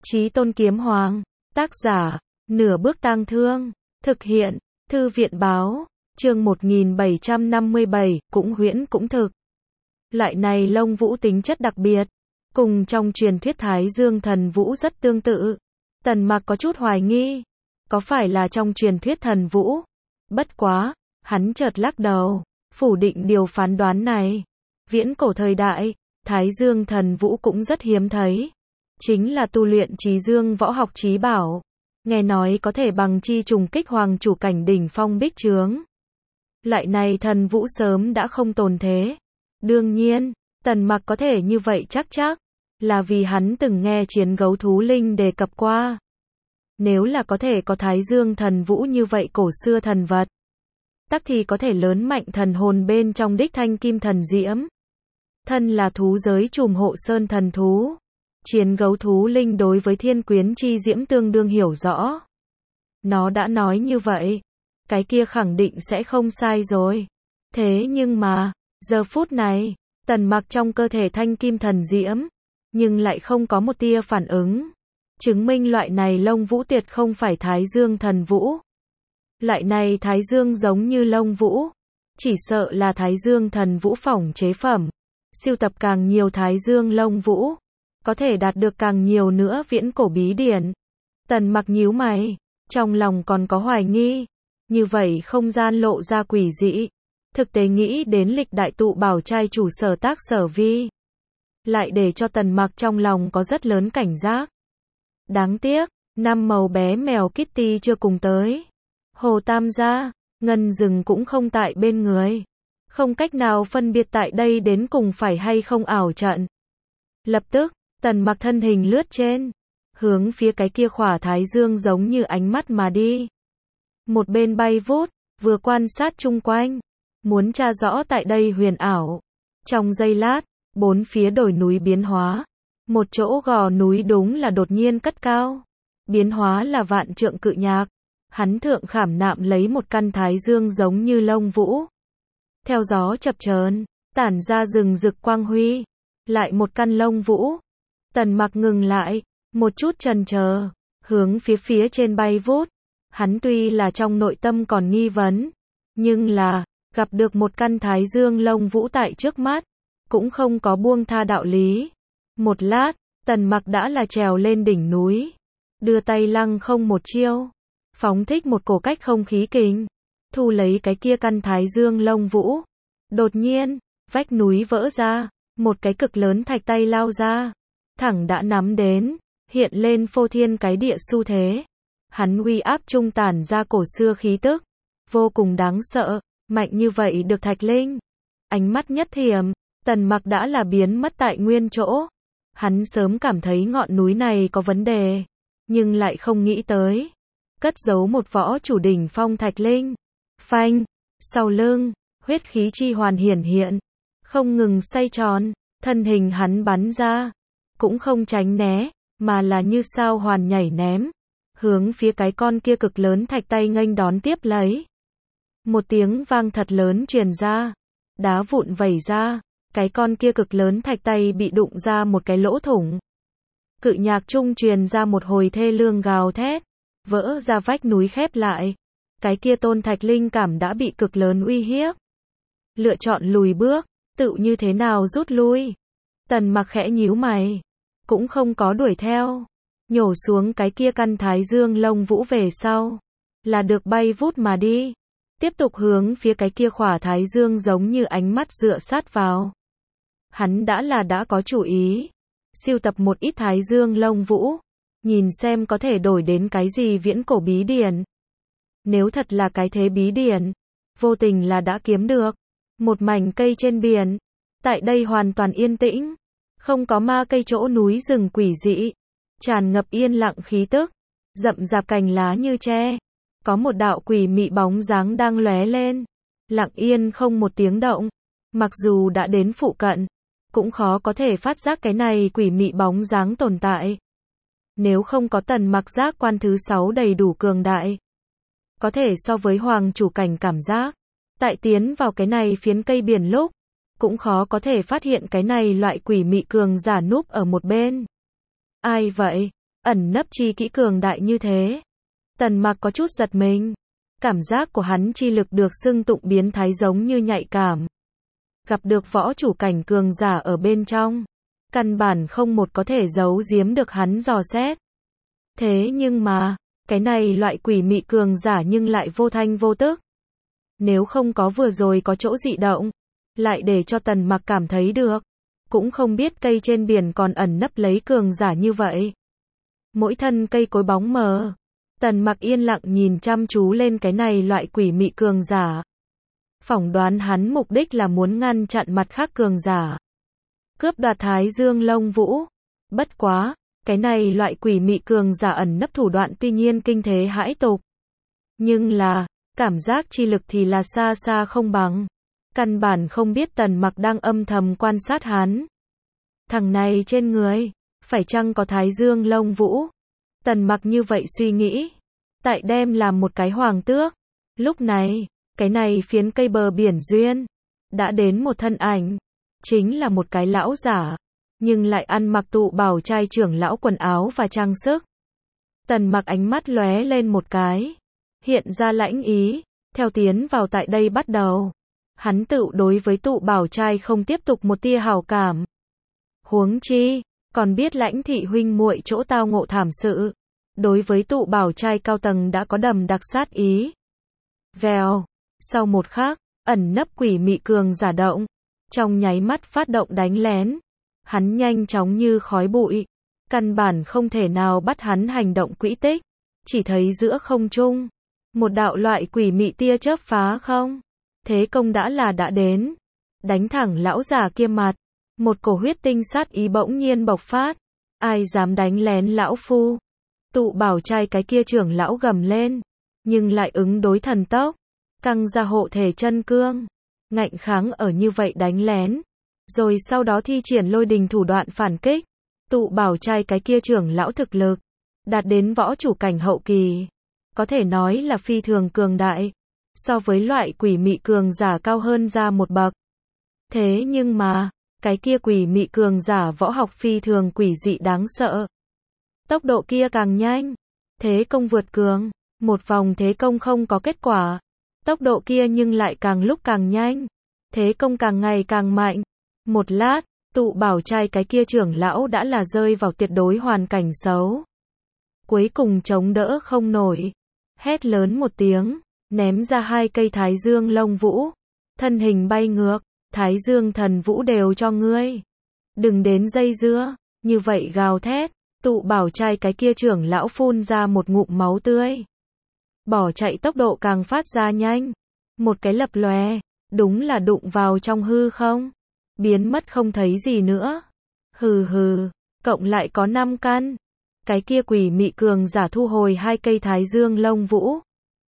Chí Tôn Kiếm Hoàng, tác giả, Nửa Bước Tang Thương, thực hiện, Thư viện báo, chương 1757, cũng huyễn cũng thực. Loại này lông vũ tính chất đặc biệt, cùng trong truyền thuyết Thái Dương thần vũ rất tương tự. Tần Mặc có chút hoài nghi, có phải là trong truyền thuyết thần vũ? Bất quá, hắn chợt lắc đầu, phủ định điều phán đoán này. Viễn cổ thời đại, Thái Dương thần vũ cũng rất hiếm thấy. Chính là tu luyện trí dương võ học trí bảo. Nghe nói có thể bằng chi trùng kích hoàng chủ cảnh đỉnh phong bích trướng. Loại này thần vũ sớm đã không tồn thế. Đương nhiên, Tần Mặc có thể như vậy chắc là vì hắn từng nghe Chiến Gấu Thú Linh đề cập qua. Nếu là có thể có Thái Dương thần vũ như vậy cổ xưa thần vật, tắc thì có thể lớn mạnh thần hồn bên trong đích thanh kim thần diễm. Thân là thú giới trùm hộ sơn thần thú, Chiến Gấu Thú Linh đối với thiên quyến chi diễm tương đương hiểu rõ. Nó đã nói như vậy, cái kia khẳng định sẽ không sai rồi. Thế nhưng mà, giờ phút này, Tần Mặc trong cơ thể thanh kim thần diễm, nhưng lại không có một tia phản ứng. Chứng minh loại này lông vũ tuyệt không phải Thái Dương thần vũ. Loại này Thái Dương giống như lông vũ, chỉ sợ là Thái Dương thần vũ phỏng chế phẩm. Sưu tập càng nhiều Thái Dương lông vũ, có thể đạt được càng nhiều nữa viễn cổ bí điển. Tần Mặc nhíu mày, trong lòng còn có hoài nghi. Như vậy không gian lộ ra quỷ dị. Thực tế nghĩ đến lịch đại tụ bảo trai chủ sở tác sở vi, lại để cho Tần Mặc trong lòng có rất lớn cảnh giác. Đáng tiếc, năm màu bé mèo Kitty chưa cùng tới. Hồ Tam gia, Ngân Rừng cũng không tại bên người. Không cách nào phân biệt tại đây đến cùng phải hay không ảo trận. Lập tức, Tần Mặc thân hình lướt trên, hướng phía cái kia khỏa Thái Dương giống như ánh mắt mà đi. Một bên bay vút, vừa quan sát chung quanh, muốn tra rõ tại đây huyền ảo. Trong giây lát, bốn phía đồi núi biến hóa. Một chỗ gò núi đúng là đột nhiên cất cao. Biến hóa là vạn trượng cự nhạc. Hắn thượng khảm nạm lấy một căn Thái Dương giống như lông vũ. Theo gió chập chờn, tản ra rừng rực quang huy. Lại một căn lông vũ. Tần Mặc ngừng lại, một chút chần chờ, hướng phía trên bay vút. Hắn tuy là trong nội tâm còn nghi vấn, nhưng là, gặp được một căn Thái Dương lông vũ tại trước mắt, cũng không có buông tha đạo lý. Một lát, Tần Mặc đã là trèo lên đỉnh núi, đưa tay lăng không một chiêu, phóng thích một cổ cách không khí kình, thu lấy cái kia căn Thái Dương lông vũ. Đột nhiên, vách núi vỡ ra, một cái cực lớn thạch tay lao ra, thẳng đã nắm đến, hiện lên phô thiên cái địa xu thế. Hắn uy áp trung tản ra cổ xưa khí tức, vô cùng đáng sợ, mạnh như vậy được Thạch Linh. Ánh mắt nhất thiểm, Tần Mặc đã là biến mất tại nguyên chỗ. Hắn sớm cảm thấy ngọn núi này có vấn đề, nhưng lại không nghĩ tới cất giấu một võ chủ đỉnh phong Thạch Linh. Phanh, sau lưng, huyết khí chi hoàn hiển hiện, không ngừng xoay tròn, thân hình hắn bắn ra, cũng không tránh né, mà là như sao hoàn nhảy ném, hướng phía cái con kia cực lớn thạch tay nghênh đón tiếp lấy. Một tiếng vang thật lớn truyền ra, đá vụn vẩy ra, cái con kia cực lớn thạch tay bị đụng ra một cái lỗ thủng. Cự nhạc trung truyền ra một hồi thê lương gào thét, vỡ ra vách núi khép lại. Cái kia tôn Thạch Linh cảm đã bị cực lớn uy hiếp. Lựa chọn lùi bước, tự như thế nào rút lui. Tần Mặc khẽ nhíu mày, cũng không có đuổi theo. Nhổ xuống cái kia căn Thái Dương lông vũ về sau, là được bay vút mà đi. Tiếp tục hướng phía cái kia khỏa Thái Dương giống như ánh mắt dựa sát vào. Hắn đã có chủ ý, sưu tập một ít Thái Dương lông vũ, nhìn xem có thể đổi đến cái gì viễn cổ bí điển. Nếu thật là cái thế bí điển, vô tình là đã kiếm được một mảnh cây trên biển. Tại đây hoàn toàn yên tĩnh, không có ma cây chỗ núi rừng quỷ dị, tràn ngập yên lặng khí tức, rậm rạp cành lá như tre. Có một đạo quỷ mị bóng dáng đang lóe lên, lặng yên không một tiếng động. Mặc dù đã đến phụ cận, cũng khó có thể phát giác cái này quỷ mị bóng dáng tồn tại. Nếu không có Tần Mặc giác quan thứ 6 đầy đủ cường đại, có thể so với hoàng chủ cảnh cảm giác, tại tiến vào cái này phiến cây biển lúc, cũng khó có thể phát hiện cái này loại quỷ mị cường giả núp ở một bên. Ai vậy? ẩn nấp chi kỹ cường đại như thế. Tần Mặc có chút giật mình. Cảm giác của hắn chi lực được xưng tụng biến thái giống như nhạy cảm. Gặp được võ chủ cảnh cường giả ở bên trong. Căn bản không một có thể giấu giếm được hắn dò xét. Thế nhưng mà, cái này loại quỷ mị cường giả nhưng lại vô thanh vô tức. Nếu không có vừa rồi có chỗ dị động, lại để cho Tần Mặc cảm thấy được. Cũng không biết cây trên biển còn ẩn nấp lấy cường giả như vậy. Mỗi thân cây cối bóng mờ. Tần Mặc yên lặng nhìn chăm chú lên cái này loại quỷ mị cường giả. Phỏng đoán hắn mục đích là muốn ngăn chặn mặt khác cường giả. Cướp đoạt Thái Dương Lông Vũ. Bất quá, cái này loại quỷ mị cường giả ẩn nấp thủ đoạn tuy nhiên kinh thế hãi tục. Nhưng là, cảm giác chi lực thì là xa xa không bằng. Căn bản không biết Tần Mặc đang âm thầm quan sát hắn. Thằng này trên người, phải chăng có Thái Dương Lông Vũ? Tần Mặc như vậy suy nghĩ. Tại đem làm một cái hoàng tước. Lúc này, cái này phiến cây bờ biển duyên. Đã đến một thân ảnh. Chính là một cái lão giả. Nhưng lại ăn mặc tụ bảo trai trưởng lão quần áo và trang sức. Tần Mặc ánh mắt lóe lên một cái. Hiện ra lãnh ý. Theo tiến vào tại đây bắt đầu. Hắn tự đối với tụ bảo trai không tiếp tục một tia hào cảm. Huống chi, còn biết lãnh thị huynh muội chỗ tao ngộ thảm sự. Đối với tụ bảo trai cao tầng đã có đầm đặc sát ý. Vèo, sau một khắc, ẩn nấp quỷ mị cường giả động. Trong nháy mắt phát động đánh lén. Hắn nhanh chóng như khói bụi. Căn bản không thể nào bắt hắn hành động quỹ tích. Chỉ thấy giữa không trung. Một đạo loại quỷ mị tia chớp phá không. Thế công đã đến. Đánh thẳng lão già kia mặt. Một cổ huyết tinh sát ý bỗng nhiên bộc phát. Ai dám đánh lén lão phu. Tụ bảo trai cái kia trưởng lão gầm lên. Nhưng lại ứng đối thần tốc. Căng ra hộ thể chân cương. Ngạnh kháng ở như vậy đánh lén. Rồi sau đó thi triển lôi đình thủ đoạn phản kích. Tụ bảo trai cái kia trưởng lão thực lực. Đạt đến võ chủ cảnh hậu kỳ. Có thể nói là phi thường cường đại. So với loại quỷ mị cường giả cao hơn ra một bậc. Thế nhưng mà, cái kia quỷ mị cường giả võ học phi thường quỷ dị đáng sợ. Tốc độ kia càng nhanh. Thế công vượt cường. Một vòng thế công không có kết quả. Tốc độ kia nhưng lại càng lúc càng nhanh. Thế công càng ngày càng mạnh. Một lát, tụ bảo trai cái kia trưởng lão đã là rơi vào tuyệt đối hoàn cảnh xấu. Cuối cùng chống đỡ không nổi. Hét lớn một tiếng. Ném ra 2 cây Thái Dương Lông Vũ. Thân hình bay ngược. Thái Dương Thần Vũ đều cho ngươi. Đừng đến dây dưa. Như vậy gào thét. Tụ bảo trai cái kia trưởng lão phun ra một ngụm máu tươi. Bỏ chạy tốc độ càng phát ra nhanh. Một cái lập lòe. Đúng là đụng vào trong hư không. Biến mất không thấy gì nữa. Hừ hừ. Cộng lại có 5 căn. Cái kia quỷ mị cường giả thu hồi 2 cây Thái Dương Lông Vũ.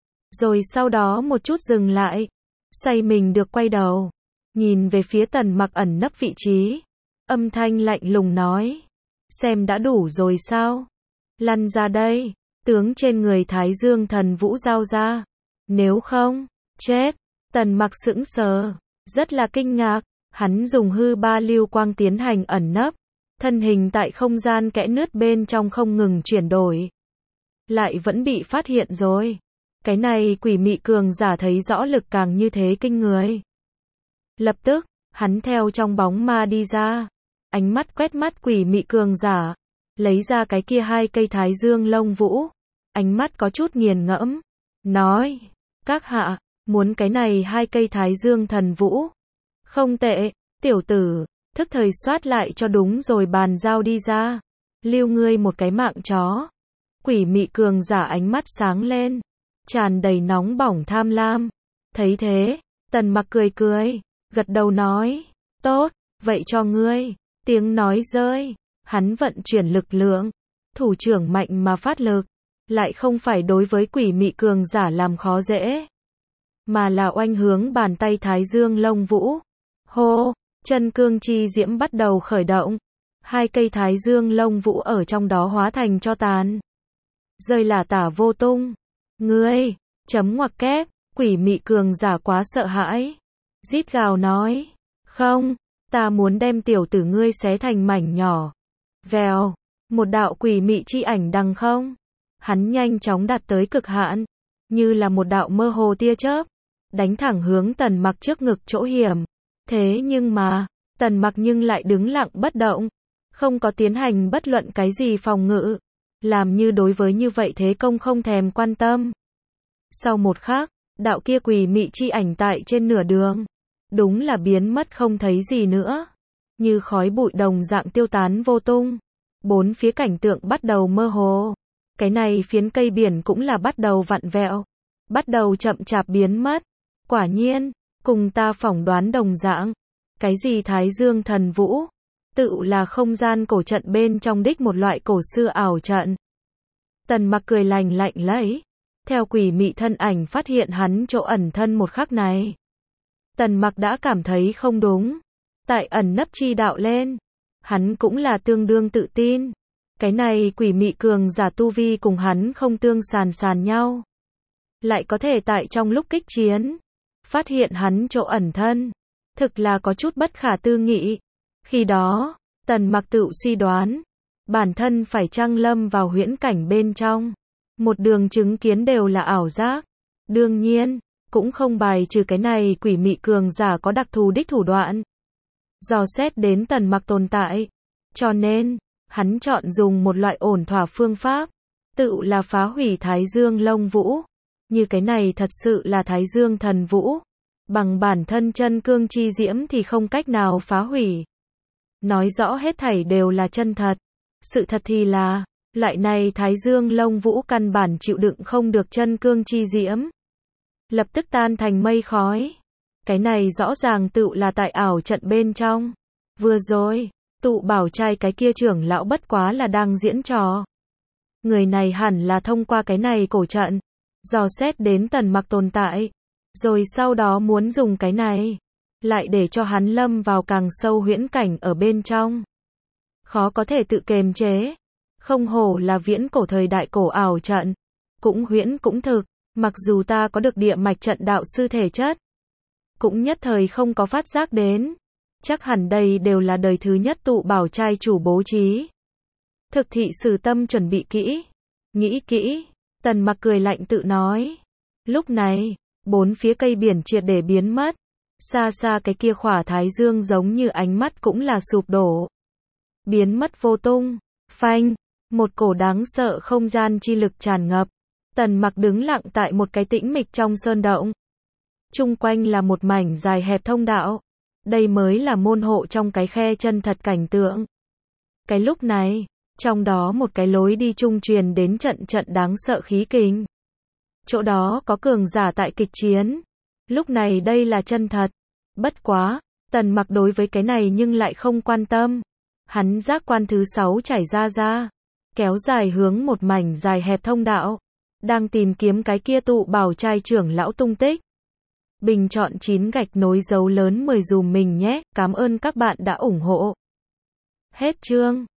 Rồi sau đó một chút dừng lại. Xoay mình được quay đầu. Nhìn về phía Tần Mặc ẩn nấp vị trí. Âm thanh lạnh lùng nói. Xem đã đủ rồi sao? Lăn ra đây. Tướng trên người Thái Dương Thần Vũ giao ra. Nếu không, chết. Tần Mặc sững sờ. Rất là kinh ngạc. Hắn dùng hư ba lưu quang tiến hành ẩn nấp. Thân hình tại không gian kẽ nứt bên trong không ngừng chuyển đổi. Lại vẫn bị phát hiện rồi. Cái này quỷ mị cường giả thấy rõ lực càng như thế kinh người. Lập tức, hắn theo trong bóng ma đi ra. Ánh mắt quét mắt quỷ mị cường giả. Lấy ra cái kia 2 cây Thái Dương Lông Vũ. Ánh mắt có chút nghiền ngẫm. Nói, các hạ, muốn cái này 2 cây Thái Dương Thần Vũ. Không tệ, tiểu tử, thức thời soát lại cho đúng rồi bàn giao đi ra. Lưu ngươi một cái mạng chó. Quỷ mị cường giả ánh mắt sáng lên. Tràn đầy nóng bỏng tham lam. Thấy thế, Tần Mặc cười cười. Gật đầu nói. Tốt, vậy cho ngươi. Tiếng nói rơi. Hắn vận chuyển lực lượng. Thủ trưởng mạnh mà phát lực. Lại không phải đối với quỷ mị cường giả làm khó dễ. Mà là oanh hướng bàn tay Thái Dương Lông Vũ. Hô, chân cương chi diễm bắt đầu khởi động. 2 cây Thái Dương Lông Vũ ở trong đó hóa thành tro tàn. Rơi lả tả vô tung. Ngươi, chấm ngoặc kép, quỷ mị cường giả quá sợ hãi. Rít gào nói. Không, ta muốn đem tiểu tử ngươi xé thành mảnh nhỏ. Vèo, Một đạo quỷ mị chi ảnh đằng không. Hắn nhanh chóng đạt tới cực hạn, như là một đạo mơ hồ tia chớp, đánh thẳng hướng Tần Mặc trước ngực chỗ hiểm. Thế nhưng mà, Tần Mặc nhưng lại đứng lặng bất động, không có tiến hành bất luận cái gì phòng ngự, làm như đối với như vậy thế công không thèm quan tâm. Sau một khắc, đạo kia quỷ mị chi ảnh tại trên nửa đường, đúng là biến mất không thấy gì nữa, như khói bụi đồng dạng tiêu tán vô tung. Bốn phía cảnh tượng bắt đầu mơ hồ, cái này phiến cây biển cũng là bắt đầu vặn vẹo, bắt đầu chậm chạp biến mất. Quả nhiên, cùng ta phỏng đoán đồng dạng, cái gì Thái Dương thần vũ, tự là không gian cổ trận bên trong đích một loại cổ xưa ảo trận. Tần Mặc cười lạnh lạnh lấy, theo quỷ mị thân ảnh phát hiện hắn chỗ ẩn thân một khắc này. Tần Mặc đã cảm thấy không đúng, tại ẩn nấp chi đạo lên, hắn cũng là tương đương tự tin. Cái này quỷ mị cường giả tu vi cùng hắn không tương sàn nhau, lại có thể tại trong lúc kích chiến, phát hiện hắn chỗ ẩn thân, thực là có chút bất khả tư nghị. Khi đó, Tần Mặc tự suy đoán, bản thân phải chăng lâm vào huyễn cảnh bên trong, một đường chứng kiến đều là ảo giác. Đương nhiên, cũng không bài trừ cái này quỷ mị cường giả có đặc thù đích thủ đoạn, dò xét đến Tần Mặc tồn tại, cho nên, hắn chọn dùng một loại ổn thỏa phương pháp, tự là phá hủy Thái Dương Lông Vũ. Như cái này thật sự là Thái Dương thần vũ, bằng bản thân chân cương chi diễm thì không cách nào phá hủy. Nói rõ hết thảy đều là chân thật. Sự thật thì là, loại này Thái Dương Lông Vũ căn bản chịu đựng không được chân cương chi diễm, lập tức tan thành mây khói. Cái này rõ ràng tự là tại ảo trận bên trong. Vừa rồi, tụ bảo trai cái kia trưởng lão bất quá là đang diễn trò. Người này hẳn là thông qua cái này cổ trận, dò xét đến Tần Mặc tồn tại, rồi sau đó muốn dùng cái này, lại để cho hắn lâm vào càng sâu huyễn cảnh ở bên trong. Khó có thể tự kiềm chế. Không hổ là viễn cổ thời đại cổ ảo trận, cũng huyễn cũng thực, mặc dù ta có được địa mạch trận đạo sư thể chất, cũng nhất thời không có phát giác đến. Chắc hẳn đây đều là đời thứ nhất tụ bảo trai chủ bố trí. Thực thị sử tâm chuẩn bị kỹ, nghĩ kỹ. Tần Mặc cười lạnh tự nói. Lúc này, bốn phía cây biển triệt để biến mất. Xa xa cái kia khỏa Thái Dương giống như ánh mắt cũng là sụp đổ, biến mất vô tung. Phanh, một cổ đáng sợ không gian chi lực tràn ngập. Tần Mặc đứng lặng tại một cái tĩnh mịch trong sơn động. Chung quanh là một mảnh dài hẹp thông đạo. Đây mới là môn hộ trong cái khe chân thật cảnh tượng. Cái lúc này, trong đó một cái lối đi trung truyền đến trận trận đáng sợ khí kình. Chỗ đó có cường giả tại kịch chiến. Lúc này đây là chân thật. Bất quá, Tần Mặc đối với cái này nhưng lại không quan tâm. Hắn giác quan thứ 6 chảy ra, kéo dài hướng một mảnh dài hẹp thông đạo, đang tìm kiếm cái kia tụ bảo trai trưởng lão tung tích. Bình chọn 9 gạch nối dấu lớn 10 dùm mình nhé, cảm ơn các bạn đã ủng hộ. Hết chương.